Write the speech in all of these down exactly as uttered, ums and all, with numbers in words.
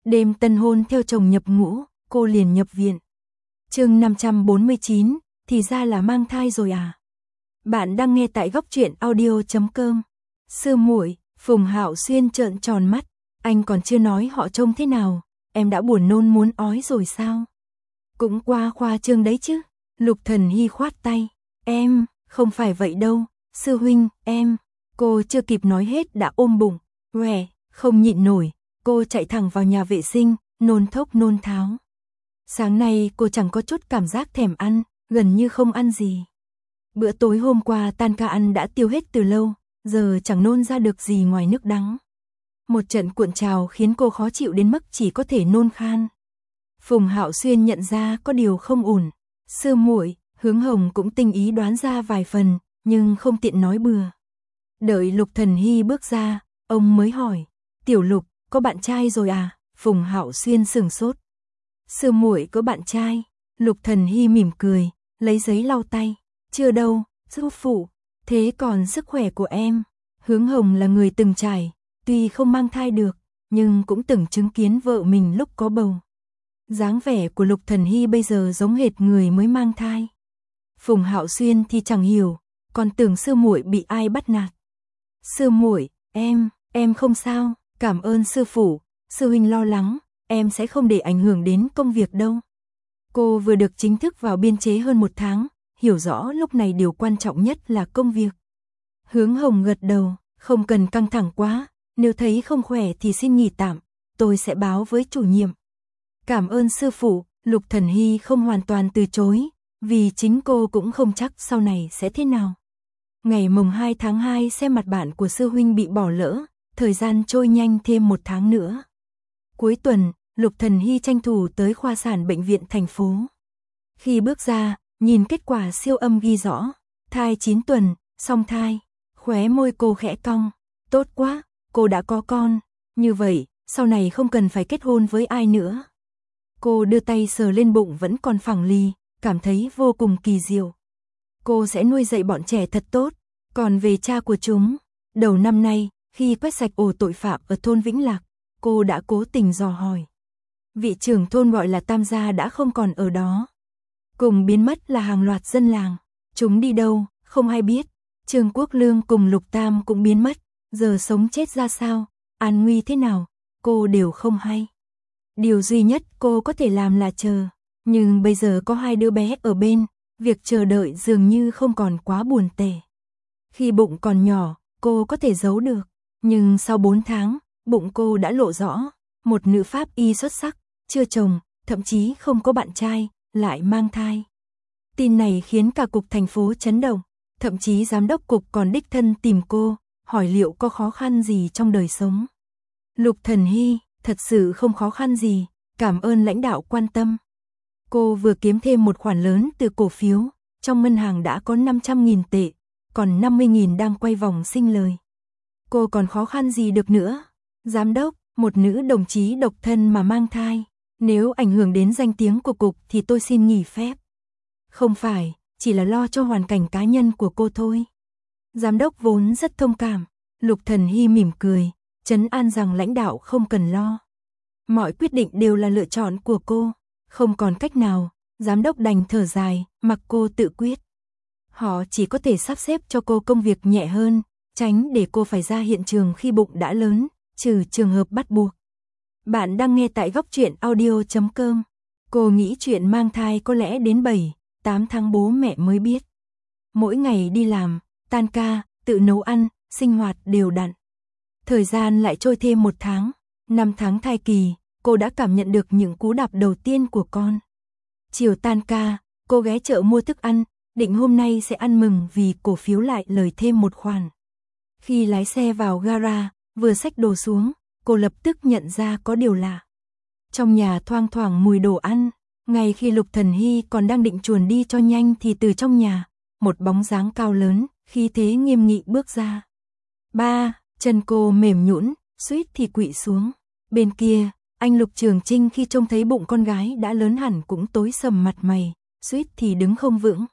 Đêm tân hôn theo chồng nhập ngũ, cô liền nhập viện. Chương năm trăm bốn mươi chín, thì ra là mang thai rồi à? Bạn đang nghe tại góc truyện audio chấm com. Sư muội, Phùng Hạo Xuyên trợn tròn mắt, anh còn chưa nói họ trông thế nào, em đã buồn nôn muốn ói rồi sao? Cũng qua khoa trương đấy chứ. Lục Thần Hy khoát tay, em, không phải vậy đâu, sư huynh, em. Cô chưa kịp nói hết đã ôm bụng, què, không nhịn nổi, cô chạy thẳng vào nhà vệ sinh, nôn thốc nôn tháo. Sáng nay cô chẳng có chút cảm giác thèm ăn, gần như không ăn gì. Bữa tối hôm qua tan ca ăn đã tiêu hết từ lâu, giờ chẳng nôn ra được gì ngoài nước đắng. Một trận cuộn trào khiến cô khó chịu đến mức chỉ có thể nôn khan. Phùng Hạo Xuyên nhận ra có điều không ổn. Sư muội, Hướng Hồng cũng tinh ý đoán ra vài phần, nhưng không tiện nói bừa. Đợi Lục Thần Hy bước ra, ông mới hỏi, Tiểu Lục, có bạn trai rồi à? Phùng Hạo Xuyên sừng sốt. Sư muội có bạn trai? Lục Thần Hy mỉm cười, lấy giấy lau tay. Chưa đâu, sư phụ. Thế còn sức khỏe của em? Hướng Hồng là người từng trải, tuy không mang thai được, nhưng cũng từng chứng kiến vợ mình lúc có bầu. Dáng vẻ của Lục Thần Hy bây giờ giống hệt người mới mang thai. Phùng Hạo Xuyên thì chẳng hiểu, còn tưởng sư muội bị ai bắt nạt. Sư muội, em, em không sao, cảm ơn sư phụ, sư huynh lo lắng, em sẽ không để ảnh hưởng đến công việc đâu. Cô vừa được chính thức vào biên chế hơn một tháng, hiểu rõ lúc này điều quan trọng nhất là công việc. Hướng Hồng gật đầu, không cần căng thẳng quá, nếu thấy không khỏe thì xin nghỉ tạm, tôi sẽ báo với chủ nhiệm. Cảm ơn sư phụ, Lục Thần Hy không hoàn toàn từ chối, vì chính cô cũng không chắc sau này sẽ thế nào. Ngày mùng hai tháng hai xem mặt bạn của sư huynh bị bỏ lỡ, thời gian trôi nhanh thêm một tháng nữa. Cuối tuần, Lục Thần Hy tranh thủ tới khoa sản bệnh viện thành phố. Khi bước ra, nhìn kết quả siêu âm ghi rõ, thai chín tuần, song thai, khóe môi cô khẽ cong, tốt quá, cô đã có con, như vậy, sau này không cần phải kết hôn với ai nữa. Cô đưa tay sờ lên bụng vẫn còn phẳng lì, cảm thấy vô cùng kỳ diệu. Cô sẽ nuôi dạy bọn trẻ thật tốt, còn về cha của chúng, đầu năm nay, khi quét sạch ổ tội phạm ở thôn Vĩnh Lạc, cô đã cố tình dò hỏi. Vị trưởng thôn gọi là Tam gia đã không còn ở đó. Cùng biến mất là hàng loạt dân làng, chúng đi đâu, không ai biết. Trương Quốc Lương cùng Lục Tam cũng biến mất, giờ sống chết ra sao, an nguy thế nào, cô đều không hay. Điều duy nhất cô có thể làm là chờ, nhưng bây giờ có hai đứa bé ở bên, việc chờ đợi dường như không còn quá buồn tẻ. Khi bụng còn nhỏ, cô có thể giấu được, nhưng sau bốn tháng, bụng cô đã lộ rõ, một nữ pháp y xuất sắc, chưa chồng, thậm chí không có bạn trai, lại mang thai. Tin này khiến cả cục thành phố chấn động, thậm chí giám đốc cục còn đích thân tìm cô, hỏi liệu có khó khăn gì trong đời sống. Lục Thần Hy, thật sự không khó khăn gì, cảm ơn lãnh đạo quan tâm. Cô vừa kiếm thêm một khoản lớn từ cổ phiếu, trong ngân hàng đã có năm trăm nghìn tệ, còn năm mươi nghìn đang quay vòng sinh lời. Cô còn khó khăn gì được nữa? Giám đốc, một nữ đồng chí độc thân mà mang thai, nếu ảnh hưởng đến danh tiếng của cục thì tôi xin nghỉ phép. Không phải, chỉ là lo cho hoàn cảnh cá nhân của cô thôi. Giám đốc vốn rất thông cảm, Lục Thần Hy mỉm cười, trấn an rằng lãnh đạo không cần lo. Mọi quyết định đều là lựa chọn của cô, không còn cách nào, giám đốc đành thở dài, mặc cô tự quyết. Họ chỉ có thể sắp xếp cho cô công việc nhẹ hơn, tránh để cô phải ra hiện trường khi bụng đã lớn, trừ trường hợp bắt buộc. Bạn đang nghe tại góc truyện audio chấm com. Cô nghĩ chuyện mang thai có lẽ đến bảy, tám tháng bố mẹ mới biết. Mỗi ngày đi làm, tan ca, tự nấu ăn, sinh hoạt đều đặn. Thời gian lại trôi thêm một tháng, năm tháng thai kỳ, cô đã cảm nhận được những cú đạp đầu tiên của con. Chiều tan ca, cô ghé chợ mua thức ăn, định hôm nay sẽ ăn mừng vì cổ phiếu lại lời thêm một khoản. Khi lái xe vào gara, vừa xách đồ xuống, cô lập tức nhận ra có điều lạ. Trong nhà thoang thoảng mùi đồ ăn, ngay khi Lục Thần Hy còn đang định chuồn đi cho nhanh thì từ trong nhà, một bóng dáng cao lớn, khí thế nghiêm nghị bước ra. Ba, chân cô mềm nhũn, suýt thì quỵ xuống. Bên kia, anh Lục Trường Trinh khi trông thấy bụng con gái đã lớn hẳn cũng tối sầm mặt mày, suýt thì đứng không vững.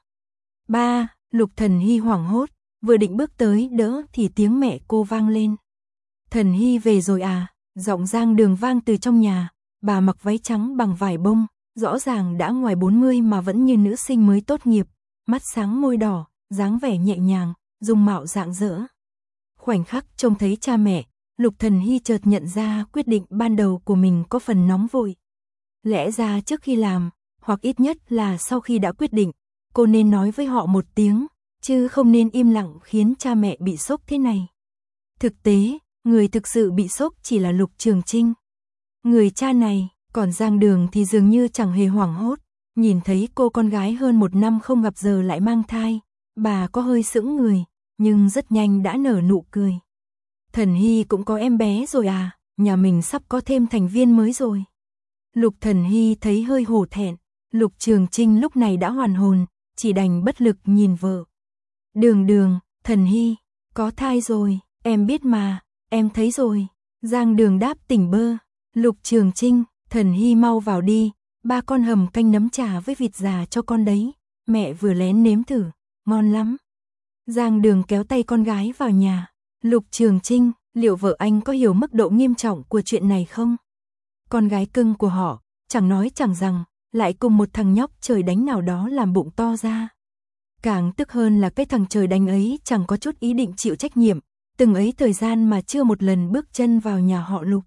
Ba, Lục Thần Hy hoảng hốt, vừa định bước tới đỡ thì tiếng mẹ cô vang lên. Thần Hy về rồi à? Giọng Giang Đường vang từ trong nhà, bà mặc váy trắng bằng vải bông, rõ ràng đã ngoài bốn mươi mà vẫn như nữ sinh mới tốt nghiệp, mắt sáng môi đỏ, dáng vẻ nhẹ nhàng, dung mạo rạng rỡ. Khoảnh khắc trông thấy cha mẹ, Lục Thần Hy chợt nhận ra quyết định ban đầu của mình có phần nóng vội. Lẽ ra trước khi làm, hoặc ít nhất là sau khi đã quyết định, cô nên nói với họ một tiếng, chứ không nên im lặng khiến cha mẹ bị sốc thế này. Thực tế, người thực sự bị sốc chỉ là Lục Trường Trinh. Người cha này, còn Giang Đường thì dường như chẳng hề hoảng hốt, nhìn thấy cô con gái hơn một năm không gặp giờ lại mang thai, bà có hơi sững người, nhưng rất nhanh đã nở nụ cười. Thần Hy cũng có em bé rồi à, nhà mình sắp có thêm thành viên mới rồi. Lục Thần Hy thấy hơi hổ thẹn, Lục Trường Trinh lúc này đã hoàn hồn, chỉ đành bất lực nhìn vợ. Đường Đường, Thần Hy, có thai rồi, em biết mà, em thấy rồi. Giang Đường đáp tỉnh bơ. Lục Trường Trinh, Thần Hy mau vào đi, ba con hầm canh nấm trà với vịt già cho con đấy, mẹ vừa lén nếm thử, ngon lắm. Giang Đường kéo tay con gái vào nhà. Lục Trường Trinh, liệu vợ anh có hiểu mức độ nghiêm trọng của chuyện này không? Con gái cưng của họ, chẳng nói chẳng rằng, lại cùng một thằng nhóc trời đánh nào đó làm bụng to ra. Càng tức hơn là cái thằng trời đánh ấy chẳng có chút ý định chịu trách nhiệm, từng ấy thời gian mà chưa một lần bước chân vào nhà họ Lục.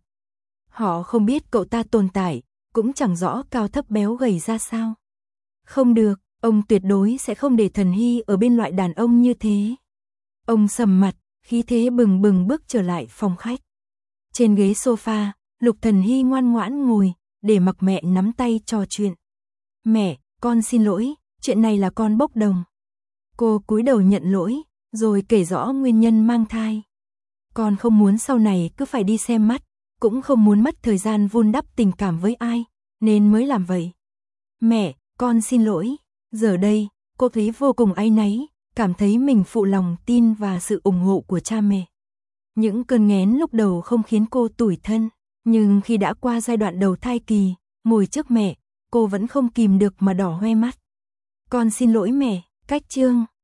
Họ không biết cậu ta tồn tại, cũng chẳng rõ cao thấp béo gầy ra sao. Không được, ông tuyệt đối sẽ không để Thần Hy ở bên loại đàn ông như thế. Ông sầm mặt, khí thế bừng bừng bước trở lại phòng khách. Trên ghế sofa, Lục Thần Hy ngoan ngoãn ngồi, để mặc mẹ nắm tay trò chuyện. Mẹ, con xin lỗi, chuyện này là con bốc đồng. Cô cúi đầu nhận lỗi, rồi kể rõ nguyên nhân mang thai. Con không muốn sau này cứ phải đi xem mắt, cũng không muốn mất thời gian vun đắp tình cảm với ai, nên mới làm vậy. Mẹ, con xin lỗi. Giờ đây, cô thấy vô cùng áy náy, cảm thấy mình phụ lòng tin và sự ủng hộ của cha mẹ. Những cơn nghén lúc đầu không khiến cô tủi thân, nhưng khi đã qua giai đoạn đầu thai kỳ, ngồi trước mẹ, cô vẫn không kìm được mà đỏ hoe mắt. Con xin lỗi mẹ, cách chương.